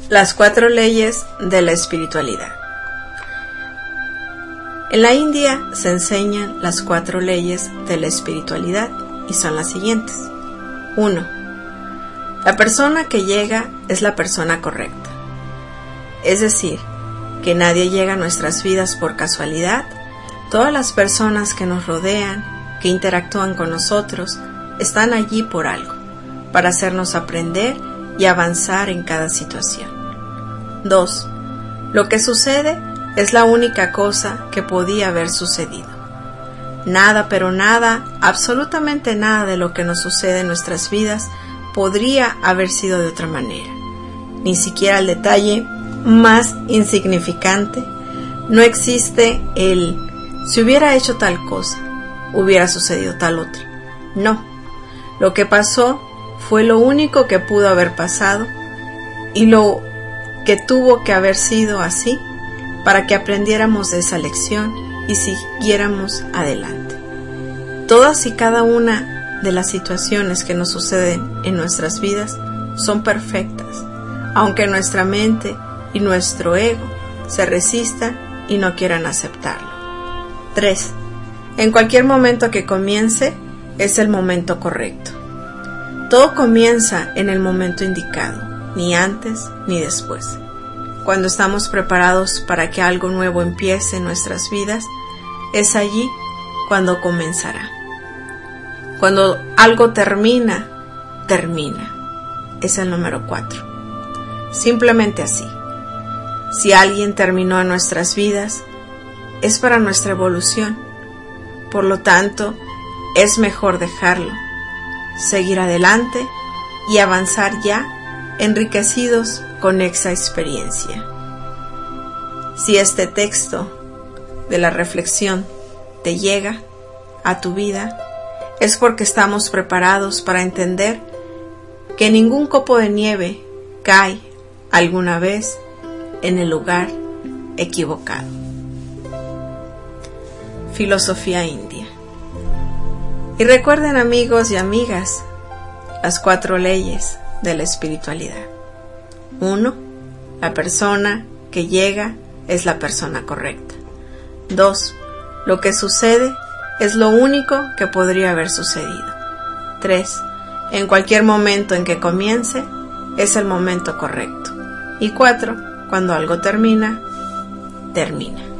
Las 4 leyes de la espiritualidad. En la India se enseñan las 4 leyes de la espiritualidad y son las siguientes. 1. La persona que llega es la persona correcta. Es decir, que nadie llega a nuestras vidas por casualidad. Todas las personas que nos rodean, que interactúan con nosotros, están allí por algo, para hacernos aprender y avanzar en cada situación. 2. Lo que sucede es la única cosa que podía haber sucedido. Nada, pero nada, absolutamente nada de lo que nos sucede en nuestras vidas podría haber sido de otra manera. Ni siquiera el detalle más insignificante. No existe el si hubiera hecho tal cosa, hubiera sucedido tal otra. No. Lo que pasó fue lo único que pudo haber pasado y lo que tuvo que haber sido así para que aprendiéramos de esa lección y siguiéramos adelante. Todas y cada una de las situaciones que nos suceden en nuestras vidas son perfectas, aunque nuestra mente y nuestro ego se resistan y no quieran aceptarlo. 3. En cualquier momento que comience es el momento correcto. Todo comienza en el momento indicado, ni antes ni después. Cuando estamos preparados para que algo nuevo empiece en nuestras vidas, es allí cuando comenzará. Cuando algo termina. Es el número 4. Simplemente así. Si alguien terminó en nuestras vidas, es para nuestra evolución. Por lo tanto, es mejor dejarlo, seguir adelante y avanzar ya enriquecidos con esa experiencia. Si este texto de la reflexión te llega a tu vida, es porque estamos preparados para entender que ningún copo de nieve cae alguna vez en el lugar equivocado. Filosofía india. Y recuerden, amigos y amigas, las 4 leyes de la espiritualidad. 1. La persona que llega es la persona correcta. 2. Lo que sucede es lo único que podría haber sucedido. 3. En cualquier momento en que comience es el momento correcto. Y 4. Cuando algo termina.